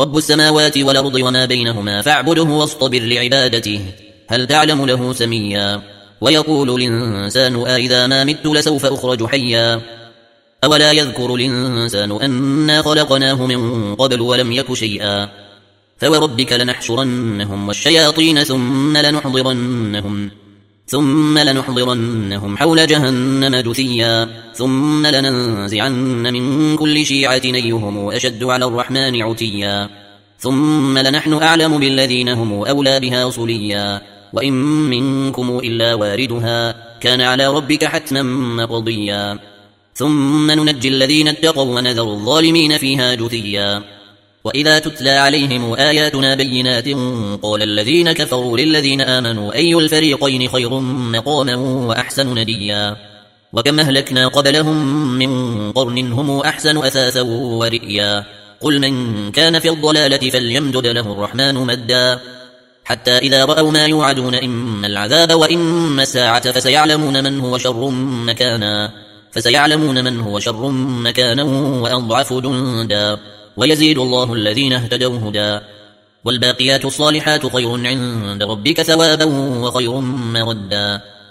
رب السماوات والأرض وما بينهما فاعبده واصطبر لعبادته هل تعلم له سميا ويقول الإنسان أإذا ما مت لسوف أخرج حيا أولا يذكر الإنسان أنا خلقناه من قبل ولم يك شيئا فوربك لنحشرنهم والشياطين ثم لنحضرنهم حول جهنم جثيا ثم لننزعن من كل شيعة أيهم أشد على الرحمن عتيا ثم لنحن أعلم بالذين هم أولى بها صليا وإن منكم إلا واردها كان على ربك حتما مقضيا ثم ننجي الذين اتقوا ونذر الظالمين فيها جثيا وإذا تتلى عليهم آياتنا بينات قال الذين كفروا للذين آمنوا أي الفريقين خير مقاما وأحسن نديا وكم أهلكنا قبلهم من قرن هم أحسن أثاثا ورئيا قل من كان في الضلالة فليمدد له الرحمن مدا حتى إذا رأوا ما يوعدون إما العذاب وإما الساعة فسيعلمون من هو شر مكانا وأضعف جندا ويزيد الله الذين اهتدوا هدى والباقيات الصالحات خير عند ربك ثوابا وخير مردا